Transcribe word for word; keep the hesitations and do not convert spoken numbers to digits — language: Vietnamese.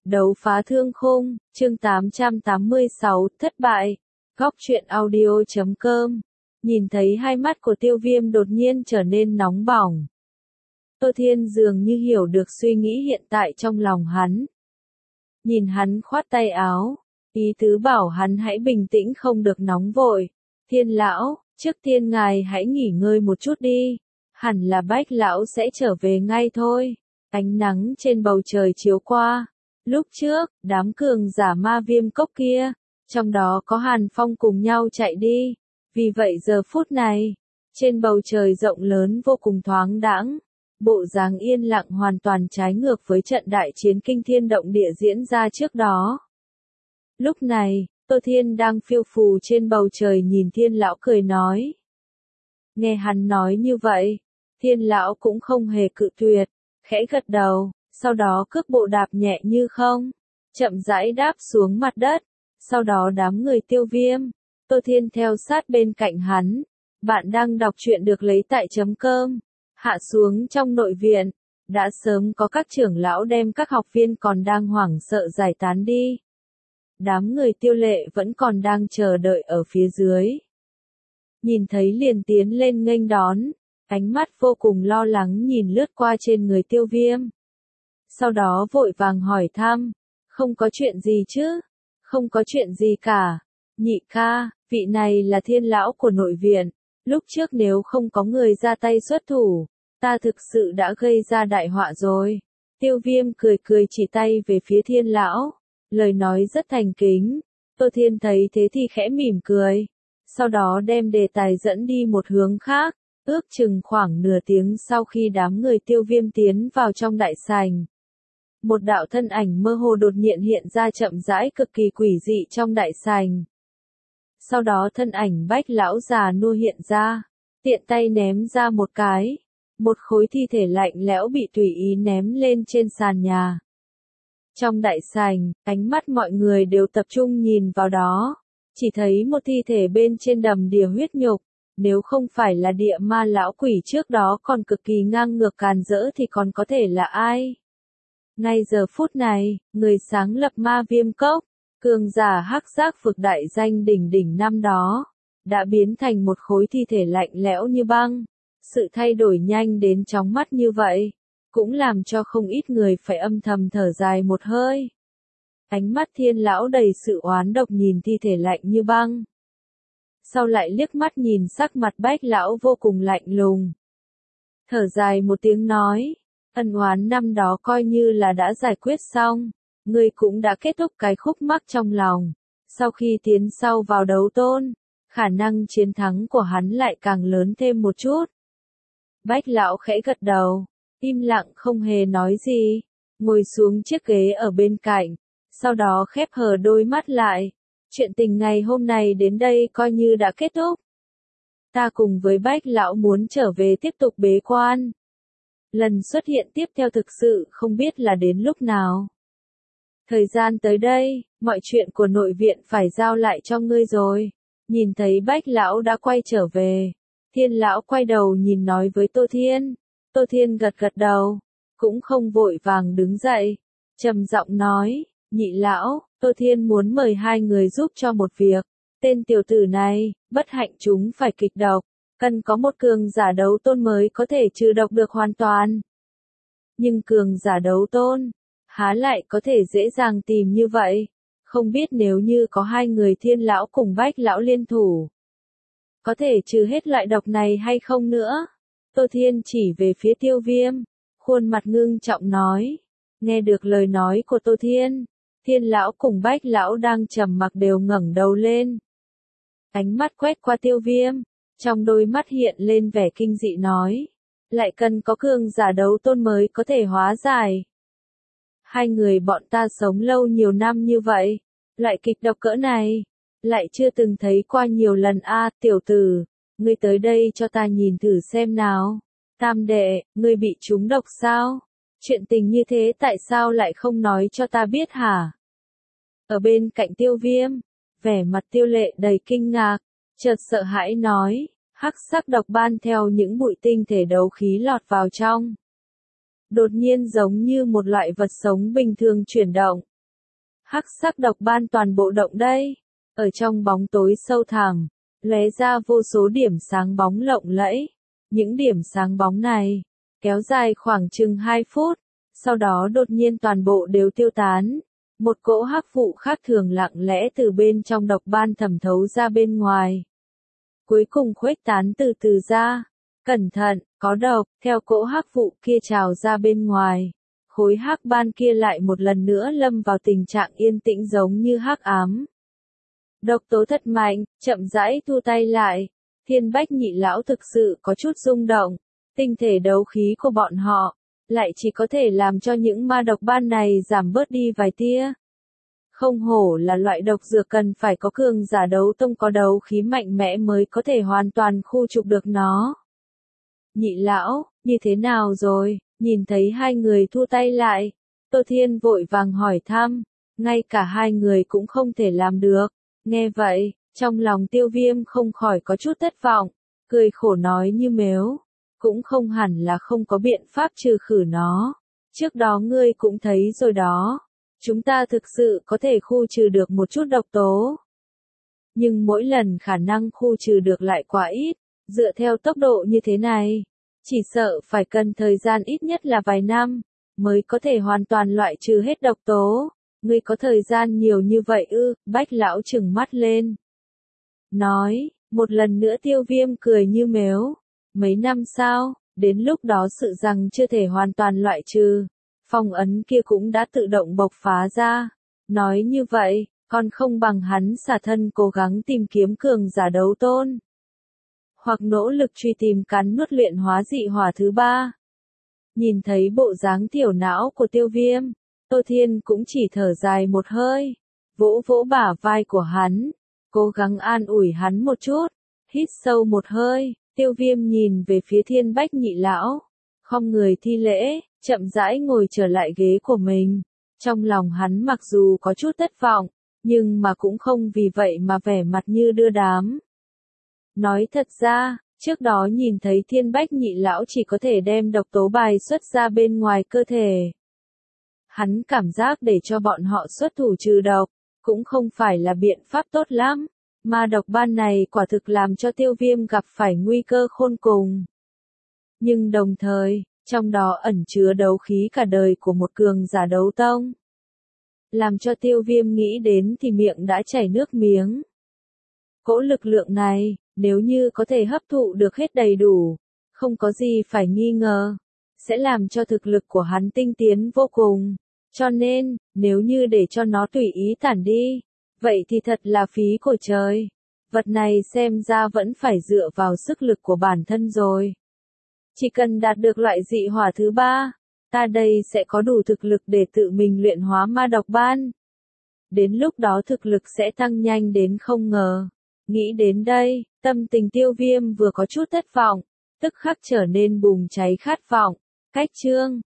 Đấu phá thương khung, chương tám trăm tám mươi sáu, thất bại. Góc truyện audio chấm com. Nhìn thấy hai mắt của Tiêu Viêm đột nhiên trở nên nóng bỏng. Tô Thiên dường như hiểu được suy nghĩ hiện tại trong lòng hắn. Nhìn hắn khoát tay áo, ý tứ bảo hắn hãy bình tĩnh không được nóng vội. Thiên lão, trước tiên ngài hãy nghỉ ngơi một chút đi, hẳn là Bách lão sẽ trở về ngay thôi. Ánh nắng trên bầu trời chiếu qua. Lúc trước, đám cường giả ma viêm cốc kia, trong đó có Hàn Phong cùng nhau chạy đi. Vì vậy giờ phút này, trên bầu trời rộng lớn vô cùng thoáng đãng, bộ dáng yên lặng hoàn toàn trái ngược với trận đại chiến kinh thiên động địa diễn ra trước đó. Lúc này, Tô Thiên đang phiêu phù trên bầu trời nhìn Thiên lão cười nói. Nghe hắn nói như vậy, Thiên lão cũng không hề cự tuyệt, khẽ gật đầu. Sau đó cước bộ đạp nhẹ như không, chậm rãi đáp xuống mặt đất, sau đó đám người Tiêu Viêm, Tô Thiên theo sát bên cạnh hắn. Bạn đang đọc truyện được lấy tại chấm com. Hạ xuống trong nội viện, đã sớm có các trưởng lão đem các học viên còn đang hoảng sợ giải tán đi. Đám người Tiêu Lệ vẫn còn đang chờ đợi ở phía dưới. Nhìn thấy liền tiến lên nghênh đón, ánh mắt vô cùng lo lắng nhìn lướt qua trên người Tiêu Viêm. Sau đó vội vàng hỏi thăm, không có chuyện gì chứ, không có chuyện gì cả. Nhị ca, vị này là Thiên lão của nội viện, lúc trước nếu không có người ra tay xuất thủ, ta thực sự đã gây ra đại họa rồi. Tiêu Viêm cười cười chỉ tay về phía Thiên lão, lời nói rất thành kính. Tô Thiên thấy thế thì khẽ mỉm cười, sau đó đem đề tài dẫn đi một hướng khác. Ước chừng khoảng nửa tiếng sau khi đám người Tiêu Viêm tiến vào trong đại sảnh, một đạo thân ảnh mơ hồ đột nhiên hiện ra chậm rãi cực kỳ quỷ dị trong đại sảnh. Sau đó thân ảnh Bách lão già nua hiện ra, tiện tay ném ra một cái, một khối thi thể lạnh lẽo bị tùy ý ném lên trên sàn nhà. Trong đại sảnh, ánh mắt mọi người đều tập trung nhìn vào đó, chỉ thấy một thi thể bên trên đầm đìa huyết nhục. Nếu không phải là địa ma lão quỷ trước đó còn cực kỳ ngang ngược càn rỡ thì còn có thể là ai? Ngay giờ phút này, người sáng lập ma viêm cốc, cường giả hắc giác vực đại danh đỉnh đỉnh năm đó, đã biến thành một khối thi thể lạnh lẽo như băng. Sự thay đổi nhanh đến chóng mắt như vậy, cũng làm cho không ít người phải âm thầm thở dài một hơi. Ánh mắt Thiên lão đầy sự oán độc nhìn thi thể lạnh như băng. Sau lại liếc mắt nhìn sắc mặt Bách lão vô cùng lạnh lùng. Thở dài một tiếng nói, ân oán năm đó coi như là đã giải quyết xong, ngươi cũng đã kết thúc cái khúc mắc trong lòng. Sau khi tiến sau vào đấu tôn, khả năng chiến thắng của hắn lại càng lớn thêm một chút. Bách lão khẽ gật đầu, im lặng không hề nói gì, ngồi xuống chiếc ghế ở bên cạnh, sau đó khép hờ đôi mắt lại. Chuyện tình ngày hôm nay đến đây coi như đã kết thúc. Ta cùng với Bách lão muốn trở về tiếp tục bế quan. Lần xuất hiện tiếp theo thực sự không biết là đến lúc nào. Thời gian tới đây, mọi chuyện của nội viện phải giao lại cho ngươi rồi. Nhìn thấy Bách lão đã quay trở về, Thiên lão quay đầu nhìn nói với Tô Thiên. Tô Thiên gật gật đầu, cũng không vội vàng đứng dậy, trầm giọng nói, nhị lão, Tô Thiên muốn mời hai người giúp cho một việc. Tên tiểu tử này, bất hạnh chúng phải kịch độc, cần có một cường giả đấu tôn mới có thể trừ độc được hoàn toàn. Nhưng cường giả đấu tôn, há lại có thể dễ dàng tìm như vậy, không biết nếu như có hai người Thiên lão cùng Bách lão liên thủ, có thể trừ hết loại độc này hay không nữa? Tô Thiên chỉ về phía Tiêu Viêm, khuôn mặt ngưng trọng nói. Nghe được lời nói của Tô Thiên, Thiên lão cùng Bách lão đang trầm mặc đều ngẩng đầu lên. Ánh mắt quét qua Tiêu Viêm, trong đôi mắt hiện lên vẻ kinh dị nói, lại cần có cường giả đấu tôn mới có thể hóa giải. Hai người bọn ta sống lâu nhiều năm như vậy, loại kịch độc cỡ này, lại chưa từng thấy qua nhiều lần a. À, tiểu tử, ngươi tới đây cho ta nhìn thử xem nào. Tam đệ, ngươi bị trúng độc sao? Chuyện tình như thế tại sao lại không nói cho ta biết hả? Ở bên cạnh Tiêu Viêm, vẻ mặt Tiêu Lệ đầy kinh ngạc, chợt sợ hãi nói, hắc sắc độc ban theo những bụi tinh thể đấu khí lọt vào trong. Đột nhiên giống như một loại vật sống bình thường chuyển động, Hắc sắc độc ban toàn bộ động đây. Ở trong bóng tối sâu thẳm, lóe ra vô số điểm sáng bóng lộng lẫy. Những điểm sáng bóng này, kéo dài khoảng chừng hai phút, sau đó đột nhiên toàn bộ đều tiêu tán. Một cỗ hắc vụ khác thường lặng lẽ từ bên trong độc ban thẩm thấu ra bên ngoài. Cuối cùng khuếch tán từ từ ra. Cẩn thận, có độc, theo cỗ hắc vụ kia trào ra bên ngoài. Khối hắc ban kia lại một lần nữa lâm vào tình trạng yên tĩnh giống như hắc ám. Độc tố thật mạnh, chậm rãi thu tay lại. Thiên Bách Nhị lão thực sự có chút rung động. Tinh thể đấu khí của bọn họ, lại chỉ có thể làm cho những ma độc ban này giảm bớt đi vài tia. Không hổ là loại độc dược cần phải có cường giả đấu tông có đấu khí mạnh mẽ mới có thể hoàn toàn khu trục được nó. Nhị lão, như thế nào rồi? Nhìn thấy hai người thu tay lại, Tô Thiên vội vàng hỏi thăm, ngay cả hai người cũng không thể làm được. Nghe vậy, trong lòng Tiêu Viêm không khỏi có chút thất vọng, cười khổ nói như mếu, cũng không hẳn là không có biện pháp trừ khử nó. Trước đó ngươi cũng thấy rồi đó, chúng ta thực sự có thể khu trừ được một chút độc tố. Nhưng mỗi lần khả năng khu trừ được lại quá ít, dựa theo tốc độ như thế này, chỉ sợ phải cần thời gian ít nhất là vài năm, mới có thể hoàn toàn loại trừ hết độc tố. Ngươi có thời gian nhiều như vậy ư? Bách lão trừng mắt lên. Nói, một lần nữa Tiêu Viêm cười như mếu. Mấy năm sao, đến lúc đó sự rằng chưa thể hoàn toàn loại trừ. Phong ấn kia cũng đã tự động bộc phá ra. Nói như vậy, còn không bằng hắn xả thân cố gắng tìm kiếm cường giả đấu tôn. Hoặc nỗ lực truy tìm cắn nuốt luyện hóa dị hỏa thứ ba. Nhìn thấy bộ dáng tiểu não của Tiêu Viêm, Tô Thiên cũng chỉ thở dài một hơi, vỗ vỗ bả vai của hắn, cố gắng an ủi hắn một chút, hít sâu một hơi, Tiêu Viêm nhìn về phía Thiên Bách Nhị lão, không người thi lễ, chậm rãi ngồi trở lại ghế của mình. Trong lòng hắn mặc dù có chút thất vọng, nhưng mà cũng không vì vậy mà vẻ mặt như đưa đám. Nói thật ra, trước đó nhìn thấy Thiên Bách Nhị lão chỉ có thể đem độc tố bài xuất ra bên ngoài cơ thể. Hắn cảm giác để cho bọn họ xuất thủ trừ độc, cũng không phải là biện pháp tốt lắm, mà độc ban này quả thực làm cho Tiêu Viêm gặp phải nguy cơ khôn cùng. Nhưng đồng thời, trong đó ẩn chứa đấu khí cả đời của một cường giả đấu tông. Làm cho Tiêu Viêm nghĩ đến thì miệng đã chảy nước miếng. Cỗ lực lượng này, nếu như có thể hấp thụ được hết đầy đủ, không có gì phải nghi ngờ, sẽ làm cho thực lực của hắn tinh tiến vô cùng. Cho nên, nếu như để cho nó tùy ý tản đi, vậy thì thật là phí của trời. Vật này xem ra vẫn phải dựa vào sức lực của bản thân rồi. Chỉ cần đạt được loại dị hỏa thứ ba, ta đây sẽ có đủ thực lực để tự mình luyện hóa ma độc ban. Đến lúc đó thực lực sẽ tăng nhanh đến không ngờ. Nghĩ đến đây, tâm tình Tiêu Viêm vừa có chút thất vọng, tức khắc trở nên bùng cháy khát vọng. Cách chương